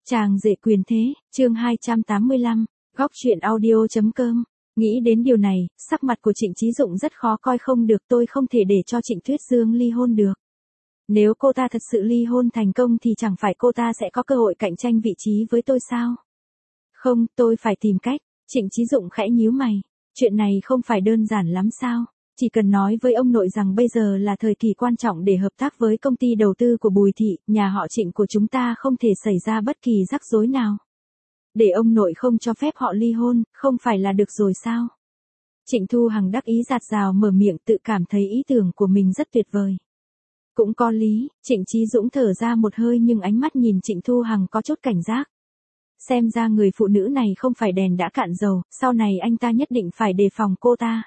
Chàng rể quyền thế, chương 285, góc truyện audio.com. Nghĩ đến điều này, sắc mặt của Trịnh Chí Dụng rất khó coi, không được, tôi không thể để cho Trịnh Tuyết Dương ly hôn được. Nếu cô ta thật sự ly hôn thành công thì chẳng phải cô ta sẽ có cơ hội cạnh tranh vị trí với tôi sao? Không, tôi phải tìm cách. Trịnh Chí Dụng khẽ nhíu mày. Chuyện này không phải đơn giản lắm sao? Chỉ cần nói với ông nội rằng bây giờ là thời kỳ quan trọng để hợp tác với công ty đầu tư của Bùi Thị, nhà họ Trịnh của chúng ta không thể xảy ra bất kỳ rắc rối nào. Để ông nội không cho phép họ ly hôn, không phải là được rồi sao? Trịnh Thu Hằng đắc ý dạt dào mở miệng, tự cảm thấy ý tưởng của mình rất tuyệt vời. Cũng có lý, Trịnh Chí Dũng thở ra một hơi nhưng ánh mắt nhìn Trịnh Thu Hằng có chút cảnh giác. Xem ra người phụ nữ này không phải đèn đã cạn dầu, sau này anh ta nhất định phải đề phòng cô ta.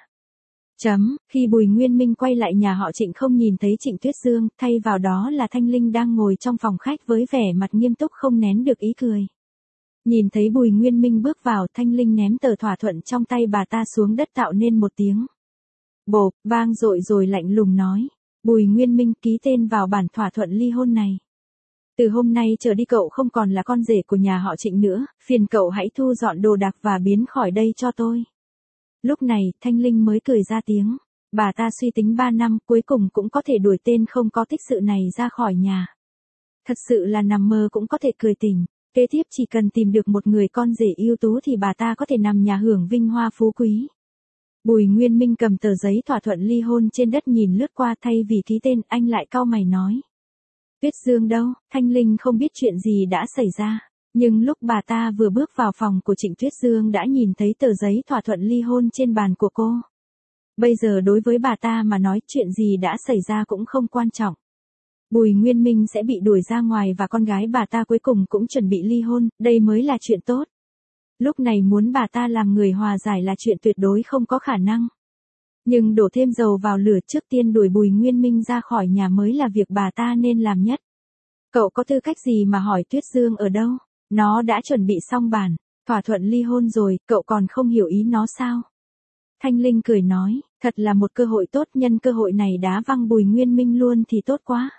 Khi Bùi Nguyên Minh quay lại nhà họ Trịnh không nhìn thấy Trịnh Tuyết Dương, thay vào đó là Thanh Linh đang ngồi trong phòng khách với vẻ mặt nghiêm túc không nén được ý cười. Nhìn thấy Bùi Nguyên Minh bước vào, Thanh Linh ném tờ thỏa thuận trong tay bà ta xuống đất tạo nên một tiếng bộp vang dội rồi lạnh lùng nói. Bùi Nguyên Minh, ký tên vào bản thỏa thuận ly hôn này. Từ hôm nay trở đi cậu không còn là con rể của nhà họ Trịnh nữa, phiền cậu hãy thu dọn đồ đạc và biến khỏi đây cho tôi. Lúc này, Thanh Linh mới cười ra tiếng. Bà ta suy tính 3 năm cuối cùng cũng có thể đuổi tên không có tích sự này ra khỏi nhà. Thật sự là nằm mơ cũng có thể cười tỉnh. Kế tiếp chỉ cần tìm được một người con rể ưu tú thì bà ta có thể nằm nhà hưởng vinh hoa phú quý. Bùi Nguyên Minh cầm tờ giấy thỏa thuận ly hôn trên đất nhìn lướt qua, thay vì ký tên anh lại cau mày nói. Tuyết Dương đâu? Thanh Linh không biết chuyện gì đã xảy ra. Nhưng lúc bà ta vừa bước vào phòng của Trịnh Tuyết Dương đã nhìn thấy tờ giấy thỏa thuận ly hôn trên bàn của cô. Bây giờ đối với bà ta mà nói chuyện gì đã xảy ra cũng không quan trọng. Bùi Nguyên Minh sẽ bị đuổi ra ngoài và con gái bà ta cuối cùng cũng chuẩn bị ly hôn, đây mới là chuyện tốt. Lúc này muốn bà ta làm người hòa giải là chuyện tuyệt đối không có khả năng. Nhưng đổ thêm dầu vào lửa, trước tiên đuổi Bùi Nguyên Minh ra khỏi nhà mới là việc bà ta nên làm nhất. Cậu có tư cách gì mà hỏi Tuyết Dương ở đâu? Nó đã chuẩn bị xong bản thỏa thuận ly hôn rồi, cậu còn không hiểu ý nó sao? Thanh Linh cười nói, thật là một cơ hội tốt, nhân cơ hội này đá văng Bùi Nguyên Minh luôn thì tốt quá.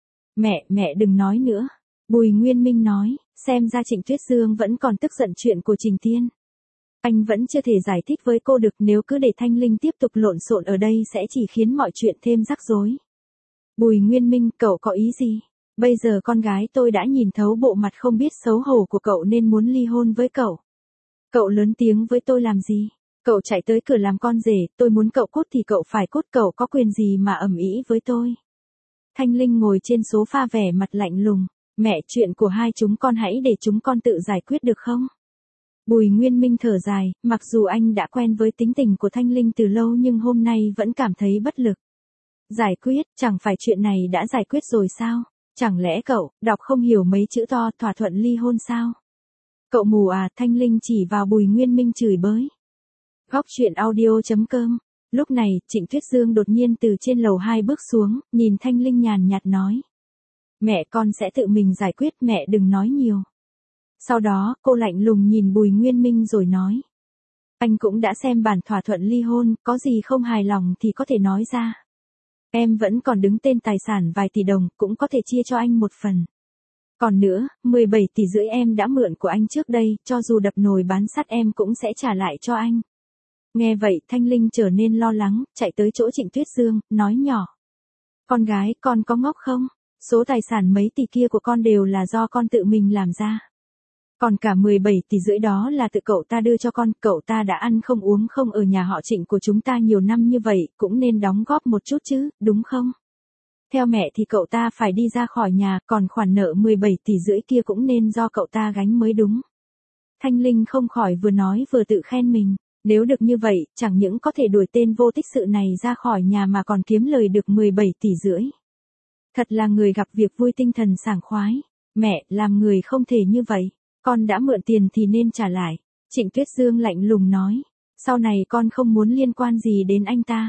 Mẹ đừng nói nữa. Bùi Nguyên Minh nói, xem ra Trịnh Tuyết Dương vẫn còn tức giận chuyện của Trình Tiên. Anh vẫn chưa thể giải thích với cô được, nếu cứ để Thanh Linh tiếp tục lộn xộn ở đây sẽ chỉ khiến mọi chuyện thêm rắc rối. Bùi Nguyên Minh, cậu có ý gì? Bây giờ con gái tôi đã nhìn thấu bộ mặt không biết xấu hổ của cậu nên muốn ly hôn với cậu. Cậu lớn tiếng với tôi làm gì? Cậu chạy tới cửa làm con rể, tôi muốn cậu cút thì cậu phải cút, cậu có quyền gì mà ầm ĩ với tôi? Thanh Linh ngồi trên sofa vẻ mặt lạnh lùng. Mẹ, chuyện của hai chúng con hãy để chúng con tự giải quyết được không? Bùi Nguyên Minh thở dài, mặc dù anh đã quen với tính tình của Thanh Linh từ lâu nhưng hôm nay vẫn cảm thấy bất lực. Giải quyết, chẳng phải chuyện này đã giải quyết rồi sao? Chẳng lẽ cậu đọc không hiểu mấy chữ to thỏa thuận ly hôn sao? Cậu mù à? Thanh Linh chỉ vào Bùi Nguyên Minh chửi bới. Góc truyện audio.com. Lúc này, Trịnh Tuyết Dương đột nhiên từ trên lầu 2 bước xuống, nhìn Thanh Linh nhàn nhạt nói. Mẹ, con sẽ tự mình giải quyết, mẹ đừng nói nhiều. Sau đó, cô lạnh lùng nhìn Bùi Nguyên Minh rồi nói. Anh cũng đã xem bản thỏa thuận ly hôn, có gì không hài lòng thì có thể nói ra. Em vẫn còn đứng tên tài sản vài tỷ đồng, cũng có thể chia cho anh một phần. Còn nữa, 17 tỷ rưỡi em đã mượn của anh trước đây, cho dù đập nồi bán sắt em cũng sẽ trả lại cho anh. Nghe vậy, Thanh Linh trở nên lo lắng, chạy tới chỗ Trịnh Tuyết Dương, nói nhỏ. Con gái, con có ngốc không? Số tài sản mấy tỷ kia của con đều là do con tự mình làm ra. Còn cả 17 tỷ rưỡi đó là tự cậu ta đưa cho con, cậu ta đã ăn không uống không ở nhà họ Trịnh của chúng ta nhiều năm như vậy, cũng nên đóng góp một chút chứ, đúng không? Theo mẹ thì cậu ta phải đi ra khỏi nhà, còn khoản nợ 17 tỷ rưỡi kia cũng nên do cậu ta gánh mới đúng. Thanh Linh không khỏi vừa nói vừa tự khen mình. Nếu được như vậy, chẳng những có thể đuổi tên vô tích sự này ra khỏi nhà mà còn kiếm lời được 17 tỷ rưỡi. Thật là người gặp việc vui tinh thần sảng khoái. Mẹ, làm người không thể như vậy. Con đã mượn tiền thì nên trả lại. Trịnh Tuyết Dương lạnh lùng nói. Sau này con không muốn liên quan gì đến anh ta.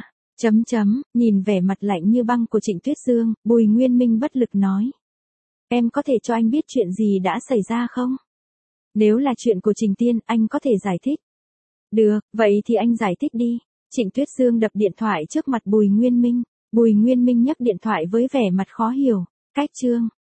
Nhìn vẻ mặt lạnh như băng của Trịnh Tuyết Dương, Bùi Nguyên Minh bất lực nói. Em có thể cho anh biết chuyện gì đã xảy ra không? Nếu là chuyện của Trình Tiên, anh có thể giải thích. Được, vậy thì anh giải thích đi. Trịnh Tuyết Dương đập điện thoại trước mặt Bùi Nguyên Minh. Bùi Nguyên Minh nhấc điện thoại với vẻ mặt khó hiểu. Cách chương.